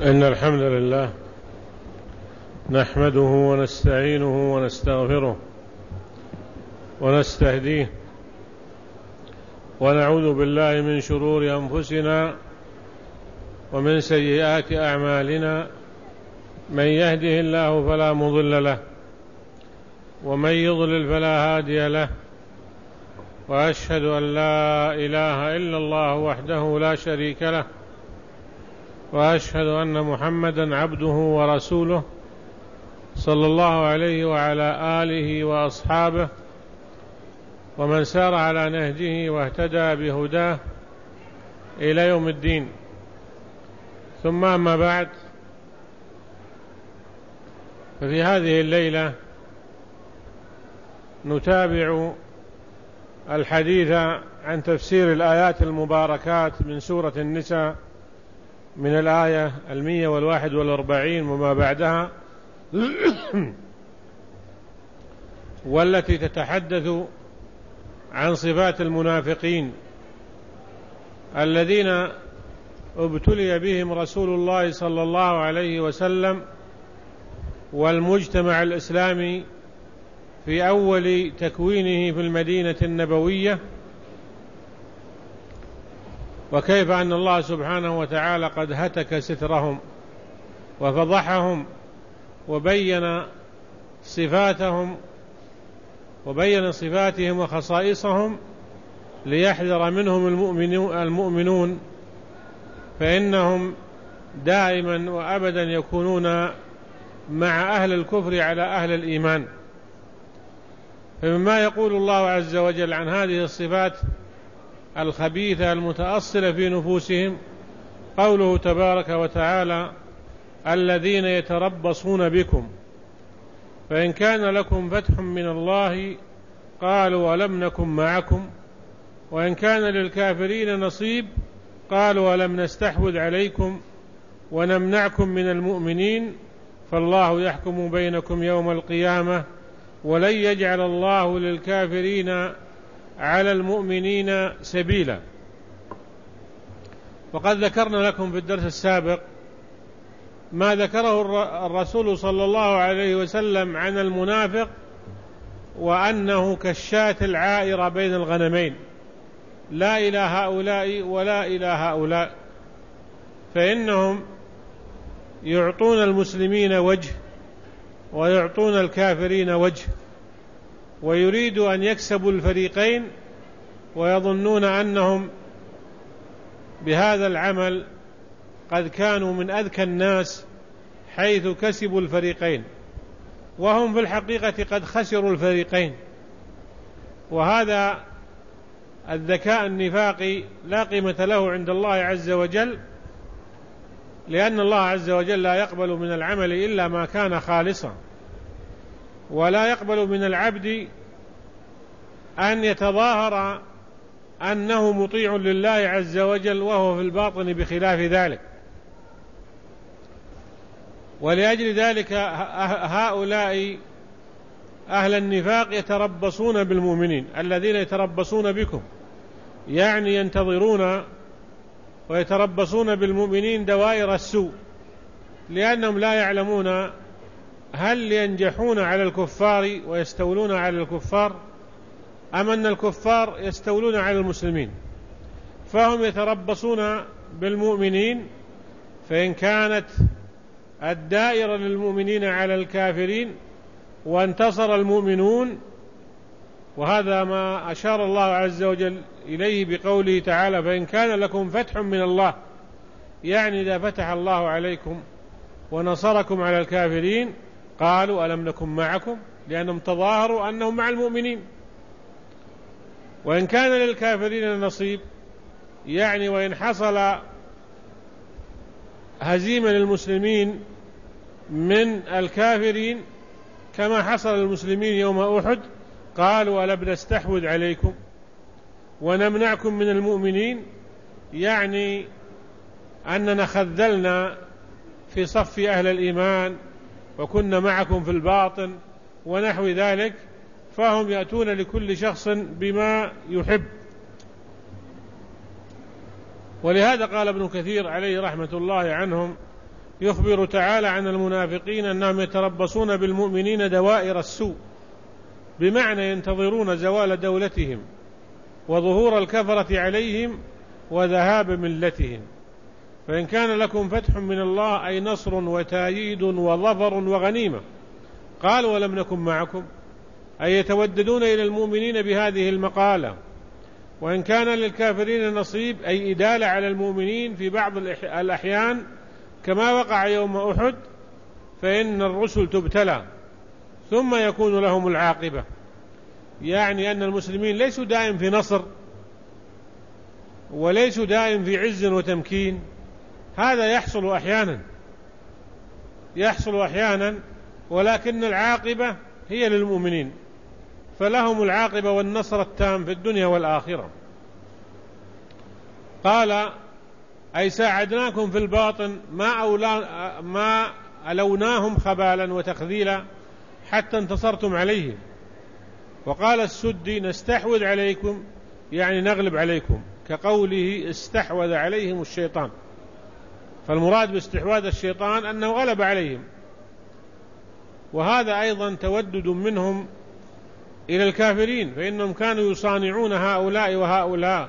إن الحمد لله نحمده ونستعينه ونستغفره ونستهديه ونعوذ بالله من شرور أنفسنا ومن سيئات أعمالنا. من يهده الله فلا مضل له ومن يضلل فلا هادي له، وأشهد أن لا إله إلا الله وحده لا شريك له، وأشهد أن محمدا عبده ورسوله صلى الله عليه وعلى آله وأصحابه ومن سار على نهجه واهتدى بهداه إلى يوم الدين. ثم أما بعد، ففي هذه الليلة نتابع الحديث عن تفسير الآيات المباركات من سورة النساء، من الآية 141 وما بعدها، والتي تتحدث عن صفات المنافقين الذين ابتلي بهم رسول الله صلى الله عليه وسلم والمجتمع الإسلامي في أول تكوينه في المدينة النبوية، وكيف أن الله سبحانه وتعالى قد هتك سترهم وفضحهم وبين صفاتهم وخصائصهم ليحذر منهم المؤمنون، فإنهم دائما وأبدا يكونون مع أهل الكفر على أهل الإيمان. فمما يقول الله عز وجل عن هذه الصفات الخبيثة المتأصلة في نفوسهم قوله تبارك وتعالى: الذين يتربصون بكم فإن كان لكم فتح من الله قالوا ولم نكن معكم وإن كان للكافرين نصيب قالوا ولم نستحوذ عليكم ونمنعكم من المؤمنين فالله يحكم بينكم يوم القيامة ولن يجعل الله للكافرين على المؤمنين سبيلا. وقد ذكرنا لكم في الدرس السابق ما ذكره الرسول صلى الله عليه وسلم عن المنافق، وأنه كالشاة العائرة بين الغنمين، لا إلى هؤلاء ولا إلى هؤلاء، فإنهم يعطون المسلمين وجه ويعطون الكافرين وجه، ويريد أن يكسبوا الفريقين، ويظنون أنهم بهذا العمل قد كانوا من أذكى الناس حيث كسبوا الفريقين، وهم في الحقيقة قد خسروا الفريقين. وهذا الذكاء النفاقي لا قيمة له عند الله عز وجل، لأن الله عز وجل لا يقبل من العمل إلا ما كان خالصا، ولا يقبل من العبد أن يتظاهر أنه مطيع لله عز وجل وهو في الباطن بخلاف ذلك. ولأجل ذلك هؤلاء أهل النفاق يتربصون بالمؤمنين، الذين يتربصون بكم يعني ينتظرون ويتربصون بالمؤمنين دوائر السوء، لأنهم لا يعلمون هل ينجحون على الكفار ويستولون على الكفار أم أن الكفار يستولون على المسلمين. فهم يتربصون بالمؤمنين، فإن كانت الدائرة للمؤمنين على الكافرين وانتصر المؤمنون، وهذا ما أشار الله عز وجل إليه بقوله تعالى: فإن كان لكم فتح من الله، يعني إذا فتح الله عليكم ونصركم على الكافرين قالوا ألم نكن معكم، لأنهم تظاهروا أنهم مع المؤمنين. وإن كان للكافرين نصيب، يعني وإن حصل هزيمة للمسلمين من الكافرين كما حصل للمسلمين يوم أحد قالوا ألم نستحوذ عليكم ونمنعكم من المؤمنين، يعني أننا خذلنا في صف أهل الإيمان وكنا معكم في الباطن ونحو ذلك. فهم يأتون لكل شخص بما يحب. ولهذا قال ابن كثير عليه رحمة الله عنهم: يخبر تعالى عن المنافقين أنهم يتربصون بالمؤمنين دوائر السوء، بمعنى ينتظرون زوال دولتهم وظهور الكفرة عليهم وذهاب ملتهم. فإن كان لكم فتح من الله أي نصر وتأييد وظفر وغنيمة، قال ولم نكن معكم، أي يتوددون إلى المؤمنين بهذه المقالة. وإن كان للكافرين نصيب أي إدالة على المؤمنين في بعض الأحيان كما وقع يوم أحد، فإن الرسل تبتلى ثم يكون لهم العاقبة، يعني أن المسلمين ليسوا دائم في نصر وليسوا دائم في عز وتمكين، هذا يحصل أحيانا، ولكن العاقبة هي للمؤمنين، فلهم العاقبة والنصر التام في الدنيا والآخرة. قال أي ساعدناكم في الباطن ما ألوناهم خبالا وتخذيلا حتى انتصرتم عليهم. وقال السدي نستحوذ عليكم يعني نغلب عليكم، كقوله استحوذ عليهم الشيطان، فالمراد باستحواذ الشيطان أنه غلب عليهم. وهذا أيضا تودد منهم إلى الكافرين، فإنهم كانوا يصانعون هؤلاء وهؤلاء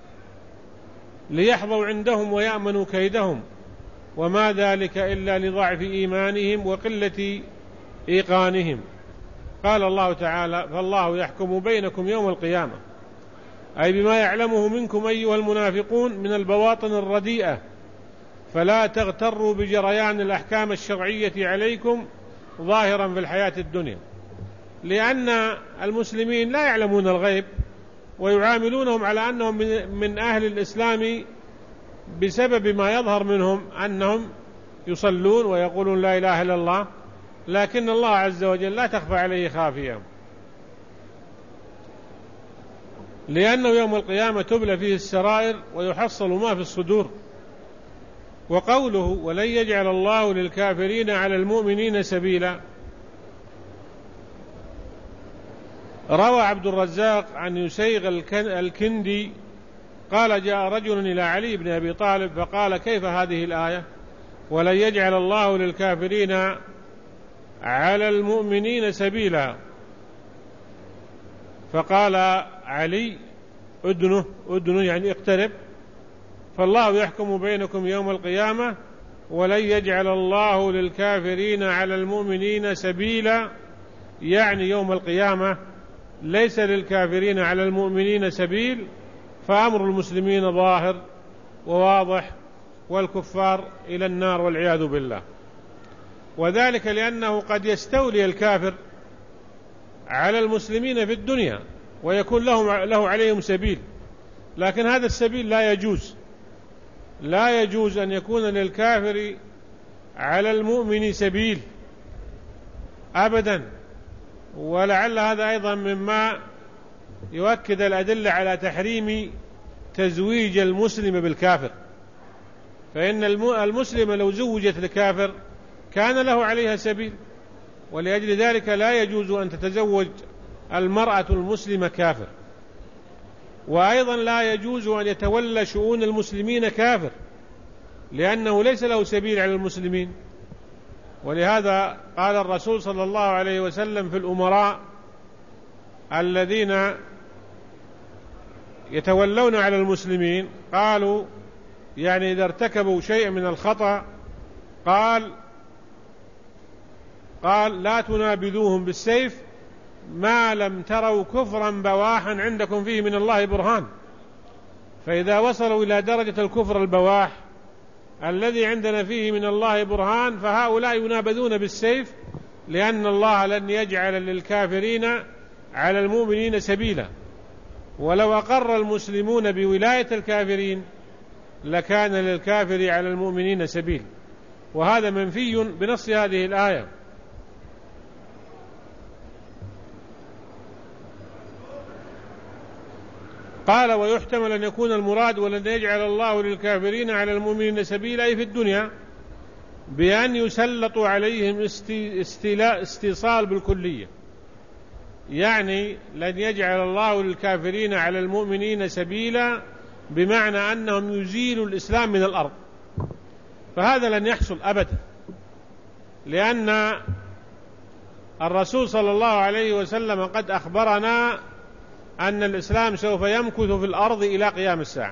ليحظوا عندهم ويأمنوا كيدهم، وما ذلك إلا لضعف إيمانهم وقلة إيقانهم. قال الله تعالى فالله يحكم بينكم يوم القيامة، أي بما يعلمه منكم أيها المنافقون من البواطن الرديئة، فلا تغتروا بجريان الأحكام الشرعية عليكم ظاهرا في الحياة الدنيا، لأن المسلمين لا يعلمون الغيب ويعاملونهم على أنهم من أهل الإسلام بسبب ما يظهر منهم أنهم يصلون ويقولون لا إله إلا الله، لكن الله عز وجل لا تخفى عليه خافية، لأنه يوم القيامة تبلى فيه السرائر ويحصل ما في الصدور. وقوله ولن يجعل الله للكافرين على المؤمنين سبيلا، روى عبد الرزاق عن يسيغ الكندي قال جاء رجل إلى علي بن أبي طالب فقال كيف هذه الآية ولن يجعل الله للكافرين على المؤمنين سبيلا؟ فقال علي أدنه يعني اقترب، فالله يحكم بينكم يوم القيامة ولن يجعل الله للكافرين على المؤمنين سبيلا، يعني يوم القيامة ليس للكافرين على المؤمنين سبيل، فأمر المسلمين ظاهر وواضح والكفار إلى النار والعياذ بالله. وذلك لأنه قد يستولي الكافر على المسلمين في الدنيا ويكون له عليهم سبيل، لكن هذا السبيل لا يجوز أن يكون للكافر على المؤمن سبيل أبدا. ولعل هذا أيضا مما يؤكد الأدلة على تحريم تزويج المسلم بالكافر، فإن المسلم لو زوجت لكافر كان له عليها سبيل، ولأجل ذلك لا يجوز أن تتزوج المرأة المسلمة كافر، وأيضا لا يجوز أن يتولى شؤون المسلمين كافر، لأنه ليس له سبيل على المسلمين. ولهذا قال الرسول صلى الله عليه وسلم في الأمراء الذين يتولون على المسلمين، قالوا يعني إذا ارتكبوا شيء من الخطأ قال لا تنابذوهم بالسيف ما لم تروا كفرا بواحا عندكم فيه من الله برهان. فإذا وصلوا إلى درجة الكفر البواح الذي عندنا فيه من الله برهان فهؤلاء ينابذون بالسيف، لأن الله لن يجعل للكافرين على المؤمنين سبيلا. ولو أقر المسلمون بولاية الكافرين لكان للكافر على المؤمنين سبيل، وهذا منفي بنص هذه الآية. قال ويحتمل أن يكون المراد ولن يجعل الله للكافرين على المؤمنين سبيلا أي في الدنيا بأن يسلطوا عليهم استيصال بالكلية، يعني لن يجعل الله للكافرين على المؤمنين سبيلا بمعنى أنهم يزيلوا الإسلام من الأرض، فهذا لن يحصل أبدا، لأن الرسول صلى الله عليه وسلم قد أخبرنا أن الإسلام سوف يمكث في الأرض إلى قيام الساعة،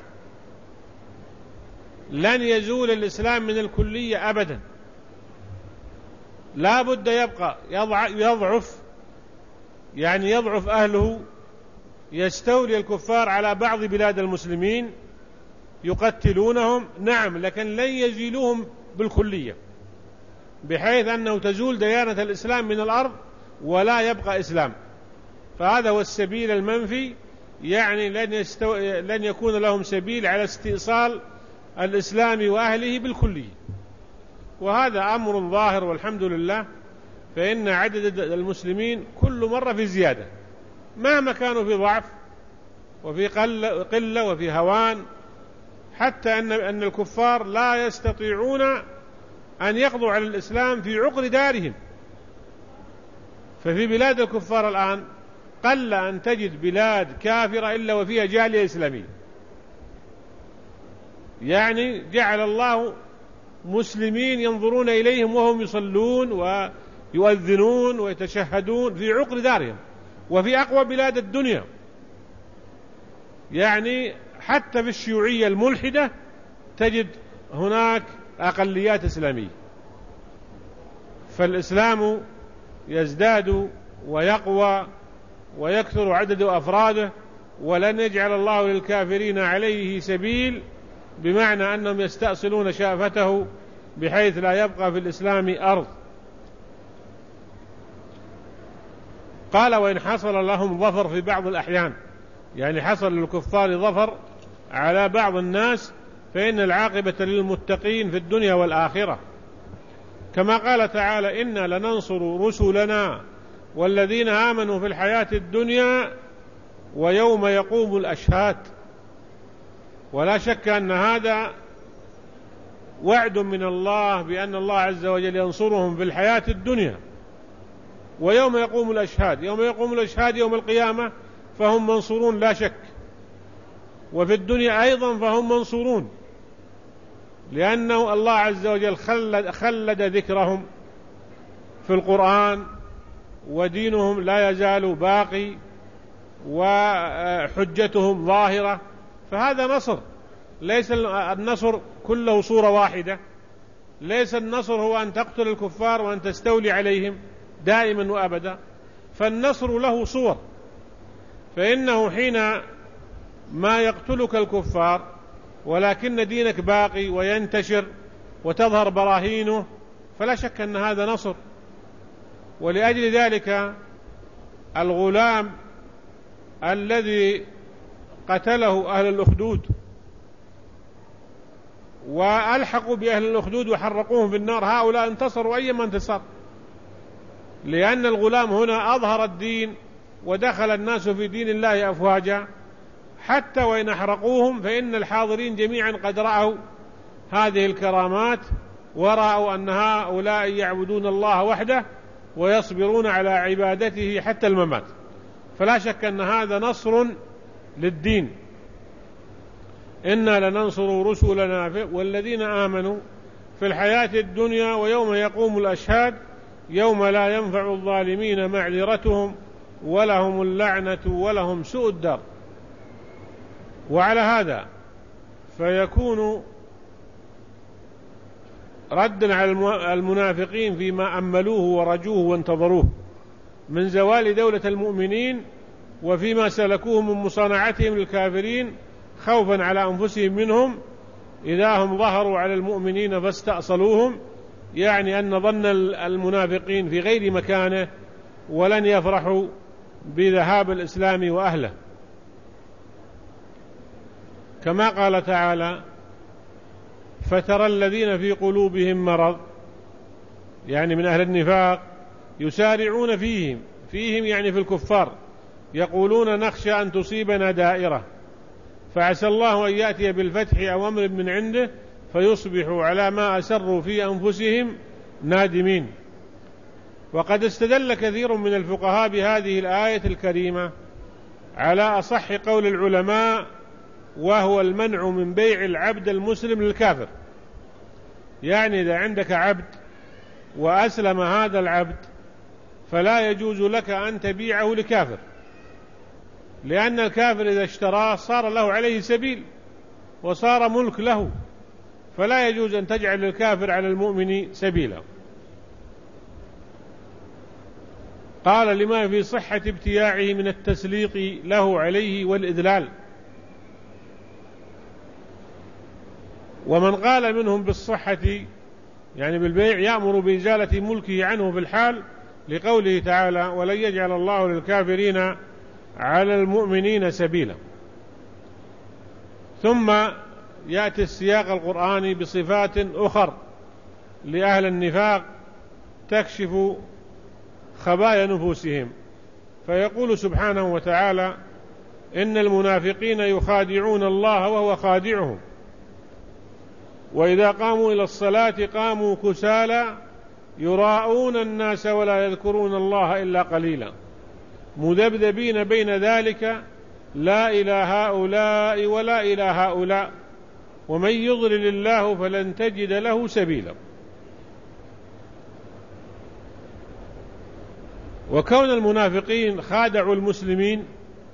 لن يزول الإسلام من الكلية أبدا، لا بد يبقى يضعف، يعني يضعف أهله، يستولي الكفار على بعض بلاد المسلمين يقتلونهم، نعم، لكن لن يزيلوهم بالكلية، بحيث أنه تزول ديانة الإسلام من الأرض ولا يبقى إسلام. فهذا هو السبيل المنفي، يعني لن يكون لهم سبيل على استئصال الإسلام وأهله بالكلية، وهذا أمر ظاهر والحمد لله. فإن عدد المسلمين كل مرة في زيادة، مهما كانوا في ضعف وفي قلة وفي هوان، حتى أن الكفار لا يستطيعون أن يقضوا على الإسلام في عقر دارهم. ففي بلاد الكفار الآن قل أن تجد بلاد كافرة إلا وفيها جالية إسلامية، يعني جعل الله مسلمين ينظرون إليهم وهم يصلون ويؤذنون ويتشهدون في عقر دارهم وفي أقوى بلاد الدنيا، يعني حتى في الشيوعية الملحدة تجد هناك أقليات إسلامية. فالإسلام يزداد ويقوى ويكثر عدد أفراده، ولن يجعل الله للكافرين عليه سبيل، بمعنى أنهم يستأصلون شافته بحيث لا يبقى في الإسلام أرض. قال: وإن حصل لهم ظفر في بعض الأحيان، يعني حصل للكفار ظفر على بعض الناس، فإن العاقبة للمتقين في الدنيا والآخرة، كما قال تعالى: إنا لننصر رسلنا والذين آمنوا في الحياة الدنيا ويوم يقوم الأشهاد. ولا شك أن هذا وعد من الله بأن الله عز وجل ينصرهم في الحياة الدنيا ويوم يقوم الأشهاد. يوم يقوم الأشهاد يوم القيامة فهم منصورون لا شك، وفي الدنيا أيضا فهم منصورون، لأنه الله عز وجل خلد ذكرهم في القرآن، ودينهم لا يزال باقي وحجتهم ظاهرة. فهذا نصر، ليس النصر كله صورة واحدة، ليس النصر هو أن تقتل الكفار وأن تستولي عليهم دائما وأبدا، فالنصر له صور. فإنه حين ما يقتلك الكفار ولكن دينك باقي وينتشر وتظهر براهينه، فلا شك أن هذا نصر. ولأجل ذلك الغلام الذي قتله أهل الأخدود وألحقوا بأهل الأخدود وحرقوهم في النار، هؤلاء انتصروا أيما انتصار، لأن الغلام هنا أظهر الدين ودخل الناس في دين الله أفواجا، حتى وإن أحرقوهم فإن الحاضرين جميعا قد رأوا هذه الكرامات ورأوا أن هؤلاء يعبدون الله وحده ويصبرون على عبادته حتى الممات. فلا شك أن هذا نصر للدين. إنا لننصر رسلنا والذين آمنوا في الحياة الدنيا ويوم يقوم الأشهاد يوم لا ينفع الظالمين معذرتهم ولهم اللعنة ولهم سوء الدار. وعلى هذا فيكون ردا على المنافقين فيما أملوه ورجوه وانتظروه من زوال دولة المؤمنين، وفيما سلكوه من مصانعتهم للكافرين خوفا على أنفسهم منهم إذا هم ظهروا على المؤمنين فاستأصلوهم، يعني أن ظن المنافقين في غير مكانه ولن يفرحوا بذهاب الإسلام وأهله، كما قال تعالى: فترى الذين في قلوبهم مرض، يعني من أهل النفاق، يسارعون فيهم يعني في الكفار، يقولون نخشى أن تصيبنا دائرة فعسى الله أن يأتي بالفتح أو أمر من عنده فيصبحوا على ما أسروا في أنفسهم نادمين. وقد استدل كثير من الفقهاء بهذه الآية الكريمة على أصح قول العلماء، وهو المنع من بيع العبد المسلم للكافر، يعني إذا عندك عبد وأسلم هذا العبد فلا يجوز لك أن تبيعه لكافر، لأن الكافر إذا اشتراه صار له عليه سبيل وصار ملك له، فلا يجوز أن تجعل للكافر على المؤمن سبيلا. قال لما في صحة ابتياعه من التسليط له عليه والإذلال. ومن قال منهم بالصحة يعني بالبيع يأمر بإزالة ملكه عنه في الحال، لقوله تعالى ولن يجعل الله للكافرين على المؤمنين سبيلا. ثم يأتي السياق القرآني بصفات أخر لأهل النفاق تكشف خبايا نفوسهم، فيقول سبحانه وتعالى إن المنافقين يخادعون الله وهو خادعهم وإذا قاموا إلى الصلاة قاموا كسالى يراءون الناس ولا يذكرون الله إلا قليلا مذبذبين بين ذلك لا إلى هؤلاء ولا إلى هؤلاء ومن يضلل الله فلن تجد له سبيلا. وكون المنافقين خادعوا المسلمين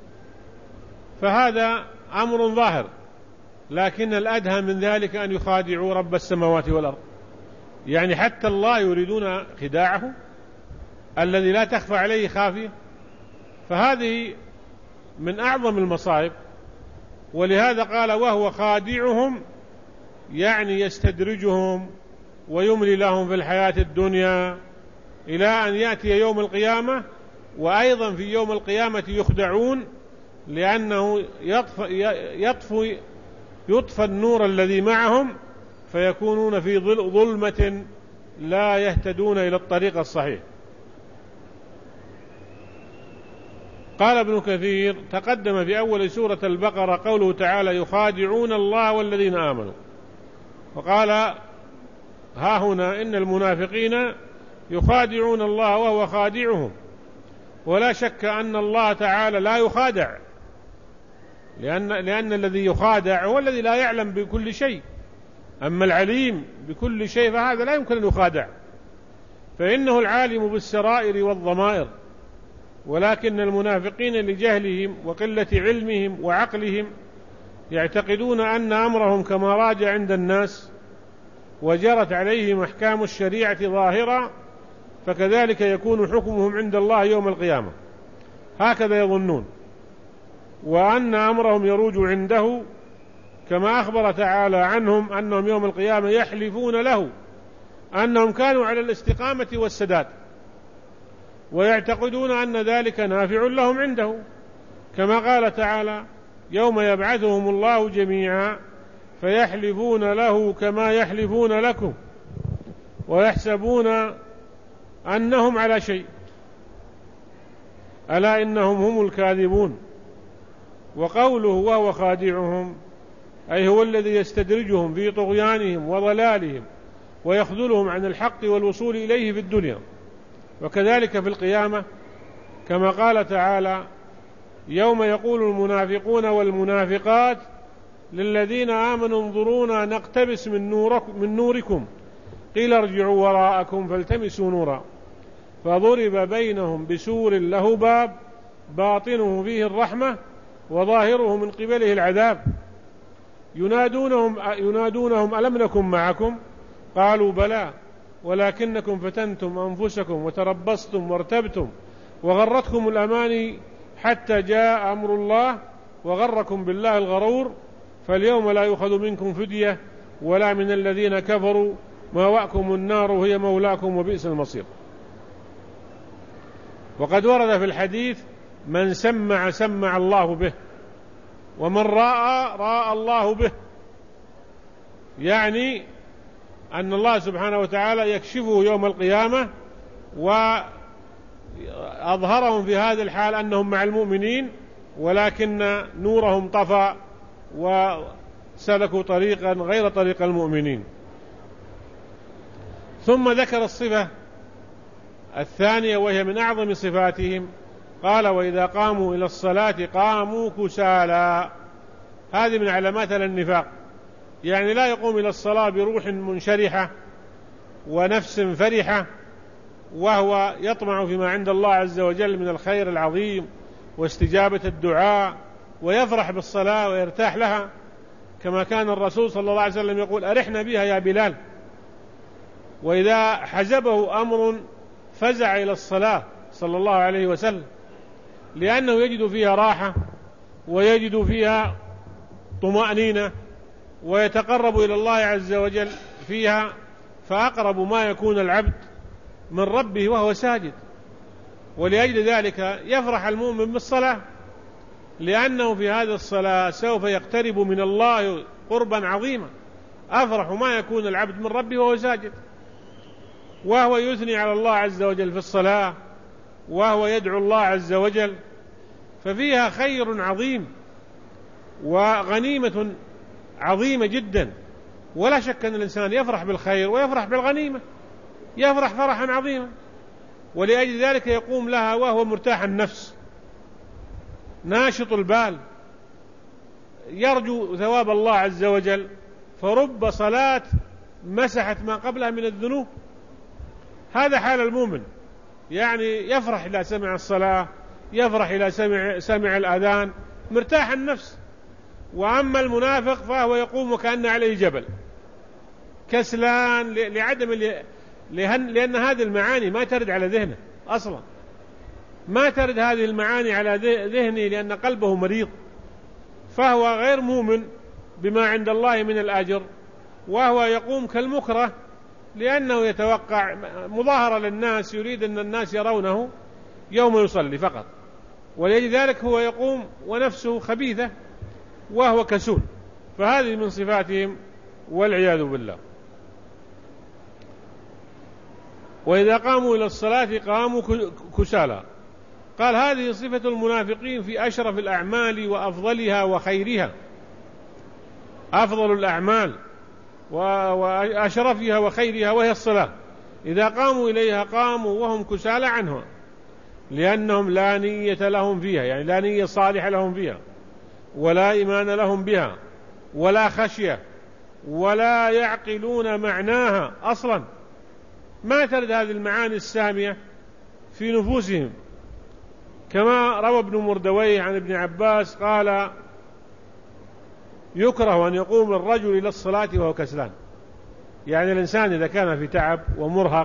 فهذا أمر ظاهر، لكن الأدهى من ذلك أن يخادعوا رب السماوات والأرض، يعني حتى الله يريدون خداعه الذي لا تخفى عليه خافية، فهذه من أعظم المصائب. ولهذا قال وهو خادعهم، يعني يستدرجهم ويملي لهم في الحياة الدنيا إلى أن يأتي يوم القيامة، وأيضا في يوم القيامة يخدعون، لأنه يطفى النور الذي معهم فيكونون في ظلمة لا يهتدون إلى الطريق الصحيح. قال ابن كثير تقدم في أول سورة البقرة قوله تعالى يخادعون الله والذين آمنوا، وقال ها هنا إن المنافقين يخادعون الله وهو خادعهم، ولا شك أن الله تعالى لا يخادع، لأن الذي يخادع هو الذي لا يعلم بكل شيء، أما العليم بكل شيء فهذا لا يمكن أن يخادع، فإنه العالم بالسرائر والضمائر. ولكن المنافقين لجهلهم وقلة علمهم وعقلهم يعتقدون أن أمرهم كما راج عند الناس وجرت عليهم أحكام الشريعة ظاهرة، فكذلك يكون حكمهم عند الله يوم القيامة، هكذا يظنون، وأن أمرهم يروج عنده، كما أخبر تعالى عنهم أنهم يوم القيامة يحلفون له أنهم كانوا على الاستقامة والسداد، ويعتقدون أن ذلك نافع لهم عنده، كما قال تعالى يوم يبعثهم الله جميعا فيحلفون له كما يحلفون لكم ويحسبون أنهم على شيء ألا إنهم هم الكاذبون. وقوله وهو خادعهم أي هو الذي يستدرجهم في طغيانهم وضلالهم ويخذلهم عن الحق والوصول إليه في الدنيا، وكذلك في القيامة، كما قال تعالى يوم يقول المنافقون والمنافقات للذين آمنوا انظرونا نقتبس من نوركم قيل ارجعوا وراءكم فالتمسوا نورا فضرب بينهم بسور له باب باطنه فيه الرحمة وظاهره من قبله العذاب ينادونهم ألم نكن معكم قالوا بلى ولكنكم فتنتم أنفسكم وتربصتم وارتبتم وغرتكم الأماني حتى جاء أمر الله وغركم بالله الغرور فاليوم لا يؤخذ منكم فدية ولا من الذين كفروا مأواكم النار وهي مولاكم وبئس المصير. وقد ورد في الحديث من سمع الله به ومن راى الله به، يعني أن الله سبحانه وتعالى يكشفه يوم القيامة وأظهرهم في هذا الحال أنهم مع المؤمنين، ولكن نورهم طفى وسلكوا طريقا غير طريق المؤمنين. ثم ذكر الصفة الثانية وهي من أعظم صفاتهم، قال وإذا قاموا إلى الصلاة قاموا كسالى، هذه من علامات النفاق، يعني لا يقوم إلى الصلاة بروح منشرحة ونفس فرحة، وهو يطمع فيما عند الله عز وجل من الخير العظيم واستجابة الدعاء، ويفرح بالصلاة ويرتاح لها، كما كان الرسول صلى الله عليه وسلم يقول: أرحنا بها يا بلال. وإذا حزبه أمر فزع إلى الصلاة صلى الله عليه وسلم، لأنه يجد فيها راحة ويجد فيها طمأنينة، ويتقرب إلى الله عز وجل فيها، فأقرب ما يكون العبد من ربه وهو ساجد. ولأجل ذلك يفرح المؤمن بالصلاة، لأنه في هذه الصلاة سوف يقترب من الله قربا عظيما. أفرح ما يكون العبد من ربه وهو ساجد، وهو يثني على الله عز وجل في الصلاة، وهو يدعو الله عز وجل، ففيها خير عظيم وغنيمة عظيمة جدا. ولا شك أن الإنسان يفرح بالخير ويفرح بالغنيمة، يفرح فرحا عظيما، ولأجل ذلك يقوم لها وهو مرتاح النفس ناشط البال، يرجو ثواب الله عز وجل. فرب صلاة مسحت ما قبلها من الذنوب. هذا حال المؤمن، يعني يفرح إذا سمع الصلاة، يفرح إذا سمع الأذان، مرتاح النفس. وأما المنافق فهو يقوم وكأن عليه جبل، كسلان لأن هذه المعاني ما ترد على ذهنه أصلا، ما ترد هذه المعاني على ذهنه، لأن قلبه مريض، فهو غير مؤمن بما عند الله من الأجر، وهو يقوم كالمكره، لأنه يتوقع مظاهرة للناس، يريد أن الناس يرونه يوم يصلي فقط، ولذلك هو يقوم ونفسه خبيثة وهو كسول. فهذه من صفاتهم والعياذ بالله. وإذا قاموا إلى الصلاة قاموا كسالى. قال: هذه صفة المنافقين في أشرف الأعمال وأفضلها وخيرها. أفضل الأعمال وأشرفها وخيرها وهي الصلاة، إذا قاموا إليها قاموا وهم كسالى عنها، لأنهم لا نية لهم فيها، يعني لا نية صالحة لهم فيها، ولا إيمان لهم بها، ولا خشية، ولا يعقلون معناها أصلا. ما ترد هذه المعاني السامية في نفوسهم، كما روى ابن مردويه عن ابن عباس قال: يكره أن يقوم الرجل إلى الصلاة وهو كسلان. يعني الإنسان إذا كان في تعب ومرهق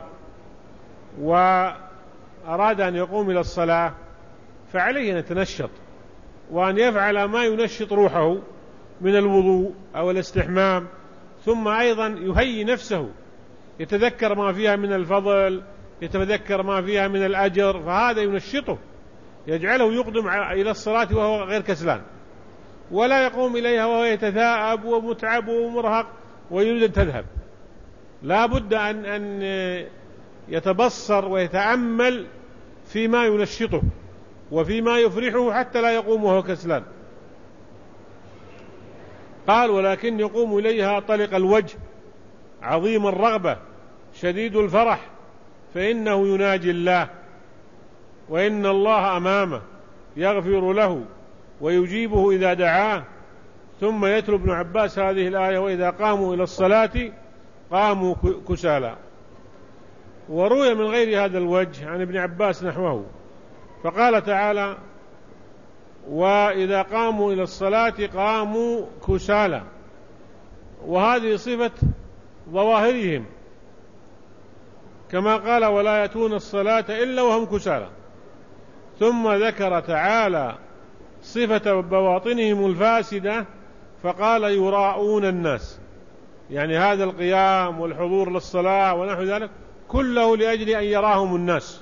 وأراد أن يقوم إلى الصلاة، فعليه أن يتنشط وأن يفعل ما ينشط روحه من الوضوء أو الاستحمام، ثم أيضا يهيئ نفسه، يتذكر ما فيها من الفضل، يتذكر ما فيها من الأجر، فهذا ينشطه، يجعله يقدم إلى الصلاة وهو غير كسلان، ولا يقوم إليها وهو يتثاءب ومتعب ومرهق ويريد أن تذهب. لا بد أن يتبصر ويتأمل فيما ينشطه وفيما يفرحه حتى لا يقوم وهو كسلان. قال: ولكن يقوم إليها طلق الوجه، عظيم الرغبة، شديد الفرح، فإنه يناجي الله، وإن الله أمامه يغفر له ويجيبه إذا دعاه. ثم يتلو ابن عباس هذه الآية: وإذا قاموا إلى الصلاة قاموا كسالى. وروي من غير هذا الوجه عن ابن عباس نحوه، فقال تعالى: وإذا قاموا إلى الصلاة قاموا كسالى، وهذه صفة ظواهرهم، كما قال: ولا يأتون الصلاة إلا وهم كسالى. ثم ذكر تعالى صفة بواطنهم الفاسدة، فقال: يراءون الناس، يعني هذا القيام والحضور للصلاة ونحو ذلك كله لأجل أن يراهم الناس،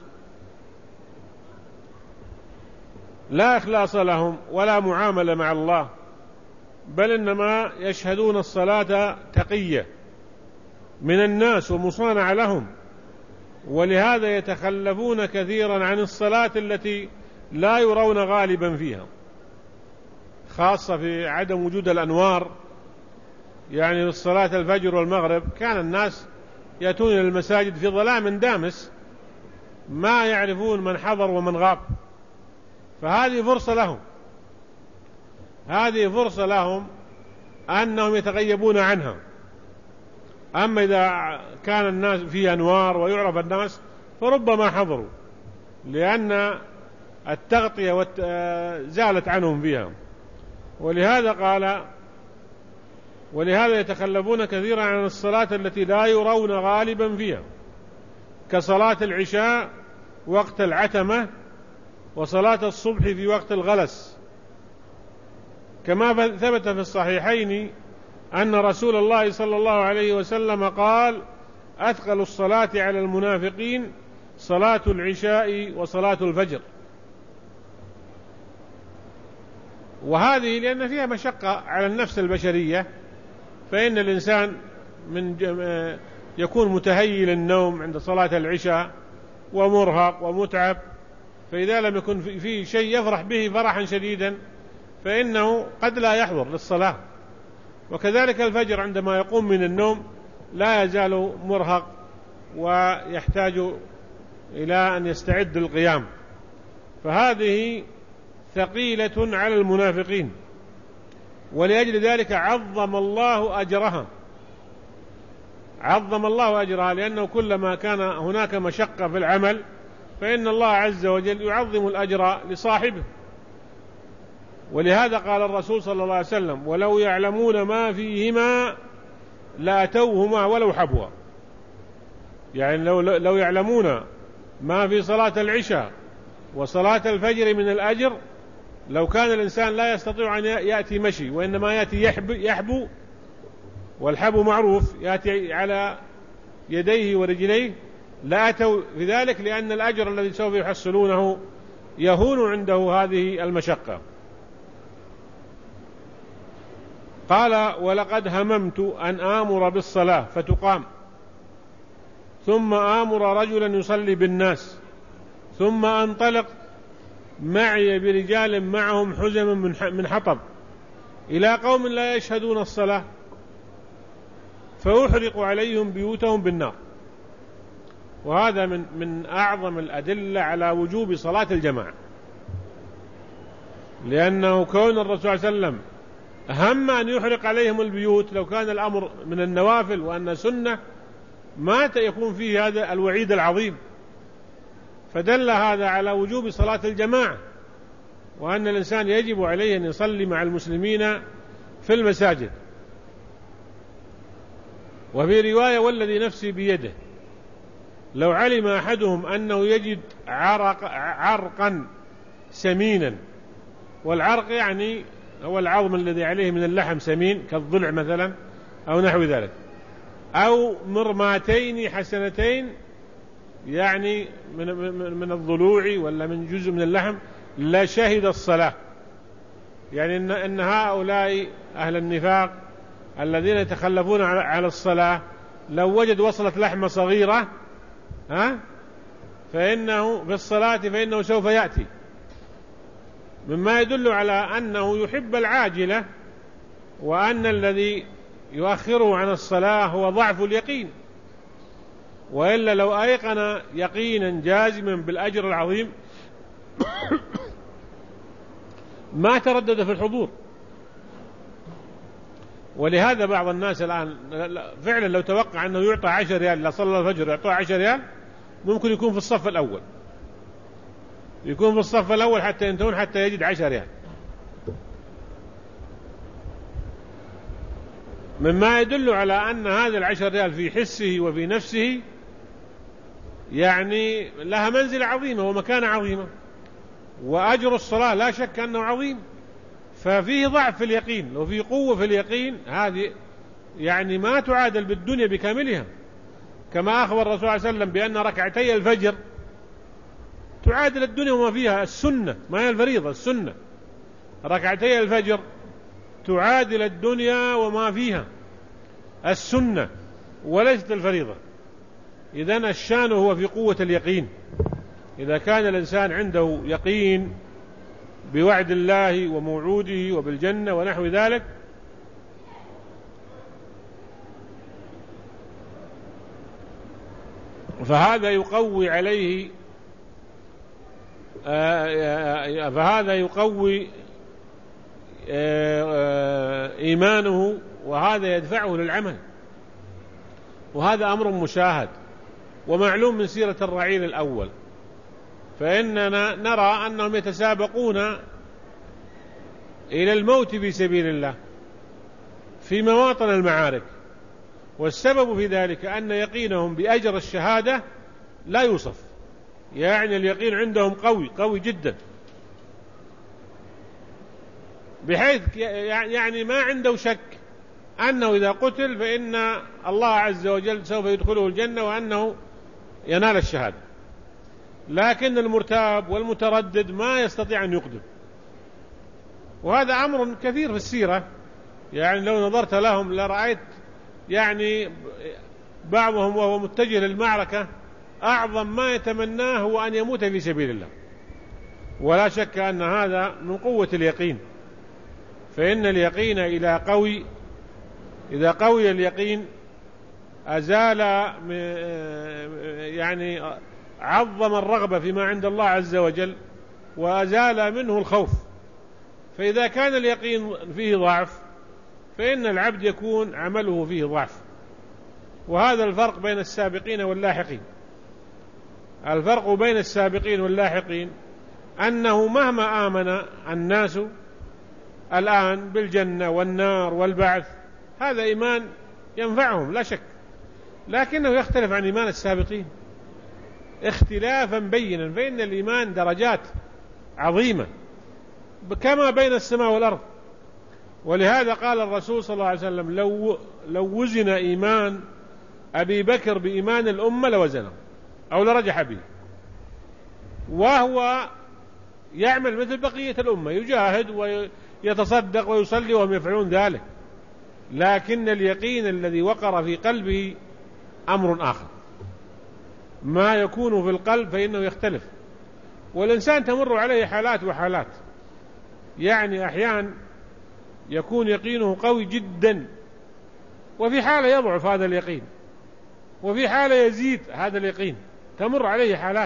لا إخلاص لهم ولا معاملة مع الله، بل إنما يشهدون الصلاة تقية من الناس ومصانعة لهم، ولهذا يتخلفون كثيرا عن الصلاة التي لا يرون غالبا فيها، خاصة في عدم وجود الأنوار. يعني للصلاة الفجر والمغرب كان الناس يأتون إلى المساجد في ظلام دامس، ما يعرفون من حضر ومن غاب، فهذه فرصة لهم، هذه فرصة لهم أنهم يتغيبون عنها. أما إذا كان الناس فيه أنوار ويعرف الناس فربما حضروا، لأن التغطية زالت عنهم فيها. ولهذا يتخلفون كثيرا عن الصلاة التي لا يرون غالبا فيها، كصلاة العشاء وقت العتمة، وصلاة الصبح في وقت الغلس، كما ثبت في الصحيحين أن رسول الله صلى الله عليه وسلم قال: أثقل الصلاة على المنافقين صلاة العشاء وصلاة الفجر. وهذه لأن فيها مشقة على النفس البشرية، فإن الإنسان يكون متهيل النوم عند صلاة العشاء ومرهق ومتعب، فإذا لم يكن فيه شيء يفرح به فرحا شديدا فإنه قد لا يحضر للصلاة. وكذلك الفجر عندما يقوم من النوم لا يزال مرهق ويحتاج إلى أن يستعد للقيام، فهذه ثقيلة على المنافقين، ولأجل ذلك عظم الله أجرها، لأنه كلما كان هناك مشقة في العمل فإن الله عز وجل يعظم الأجر لصاحبه. ولهذا قال الرسول صلى الله عليه وسلم: ولو يعلمون ما فيهما لأتوهما ولو حبوا. يعني لو يعلمون ما في صلاة العشاء وصلاة الفجر من الأجر، لو كان الإنسان لا يستطيع أن يأتي مشي وإنما يأتي يحبو، والحبو معروف يأتي على يديه ورجليه، لأتوا في ذلك، لأن الأجر الذي سوف يحصلونه يهون عنده هذه المشقة. قال: ولقد هممت أن آمر بالصلاة فتقام، ثم آمر رجلا يصلي بالناس، ثم أنطلق معي برجال معهم حزم من حطب إلى قوم لا يشهدون الصلاة، فأحرق عليهم بيوتهم بالنار. وهذا من أعظم الأدلة على وجوب صلاة الجماعة، لأنه كون الرسول صلى الله عليه وسلم هم أن يحرق عليهم البيوت، لو كان الأمر من النوافل وأن سنة ما يكون فيه هذا الوعيد العظيم. فدل هذا على وجوب صلاة الجماعة، وأن الإنسان يجب عليه أن يصلي مع المسلمين في المساجد. وفي رواية: والذي نفسي بيده لو علم أحدهم أنه يجد عرقا سمينا، والعرق يعني هو العظم الذي عليه من اللحم سمين كالضلع مثلا أو نحو ذلك، أو مرماتين حسنتين يعني من الضلوع ولا من جزء من اللحم، لا شهد الصلاة. يعني إن هؤلاء أهل النفاق الذين يتخلفون على الصلاة لو وجد وصلة لحمة صغيرة فإنه في الصلاة فإنه سوف يأتي، مما يدل على أنه يحب العاجلة، وأن الذي يؤخره عن الصلاة هو ضعف اليقين، وإلا لو أيقن يقينا جازما بالأجر العظيم ما تردد في الحضور. ولهذا بعض الناس الآن فعلا لو توقع أنه يعطى 10 ريال لصلى الفجر يعطى 10 ريال، ممكن يكون في الصف الأول، حتى ينتهون حتى يجد 10 ريال، مما يدل على أن هذا 10 ريال في حسه وفي نفسه يعني لها منزلة عظيمة ومكانة عظيمة، وأجر الصلاة لا شك أنه عظيم. ففيه ضعف في اليقين، لو فيه قوة في اليقين هذه يعني ما تعادل بالدنيا بكاملها، كما أخبر الرسول صلى الله عليه وسلم بأن ركعتي الفجر تعادل الدنيا وما فيها. السنة ما هي الفريضة، السنة ركعتي الفجر تعادل الدنيا وما فيها، السنة وليست الفريضة. إذن الشان هو في قوة اليقين. إذا كان الإنسان عنده يقين بوعد الله وموعوده وبالجنة ونحو ذلك، فهذا يقوي عليه إيمانه، وهذا يدفعه للعمل. وهذا أمر مشاهد ومعلوم من سيرة الرعيل الأول. فإننا نرى أنهم يتسابقون إلى الموت في سبيل الله في مواطن المعارك، والسبب في ذلك أن يقينهم بأجر الشهادة لا يوصف، يعني اليقين عندهم قوي جدا، بحيث يعني ما عنده شك أنه إذا قتل فإن الله عز وجل سوف يدخله الجنة وأنه ينال الشهادة. لكن المرتاب والمتردد ما يستطيع أن يقدم، وهذا أمر كثير في السيرة، يعني لو نظرت لهم لرأيت يعني بعضهم وهو متجه للمعركة أعظم ما يتمناه هو أن يموت في سبيل الله. ولا شك أن هذا من قوة اليقين، فإن اليقين إذا قوي اليقين أزال يعني عظم الرغبة فيما عند الله عز وجل وأزال منه الخوف. فإذا كان اليقين فيه ضعف فإن العبد يكون عمله فيه ضعف. وهذا الفرق بين السابقين واللاحقين. الفرق بين السابقين واللاحقين أنه مهما آمن الناس الآن بالجنة والنار والبعث هذا إيمان ينفعهم لا شك، لكنه يختلف عن إيمان السابقين اختلافا بينا، فإن الإيمان درجات عظيمة كما بين السماء والأرض. ولهذا قال الرسول صلى الله عليه وسلم لو وزن إيمان أبي بكر بإيمان الأمة لوزنه أو لرجح به، وهو يعمل مثل بقية الأمة، يجاهد ويتصدق ويصلي وهم يفعلون ذلك، لكن اليقين الذي وقر في قلبه أمر آخر. ما يكون في القلب فإنه يختلف، والإنسان تمر عليه حالات وحالات، يعني أحيانا يكون يقينه قوي جدا وفي حالة يضعف هذا اليقين، وفي حالة يزيد هذا اليقين، تمر عليه حالات.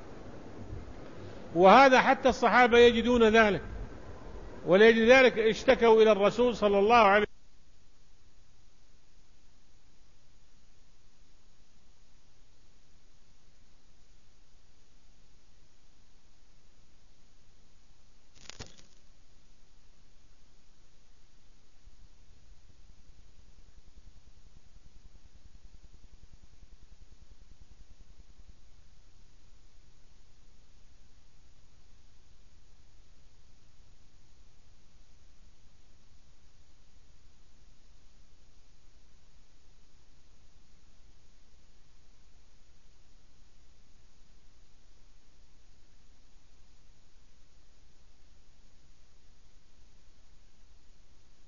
وهذا حتى الصحابة يجدون ذلك، ولأجل ذلك اشتكوا إلى الرسول صلى الله عليه وسلم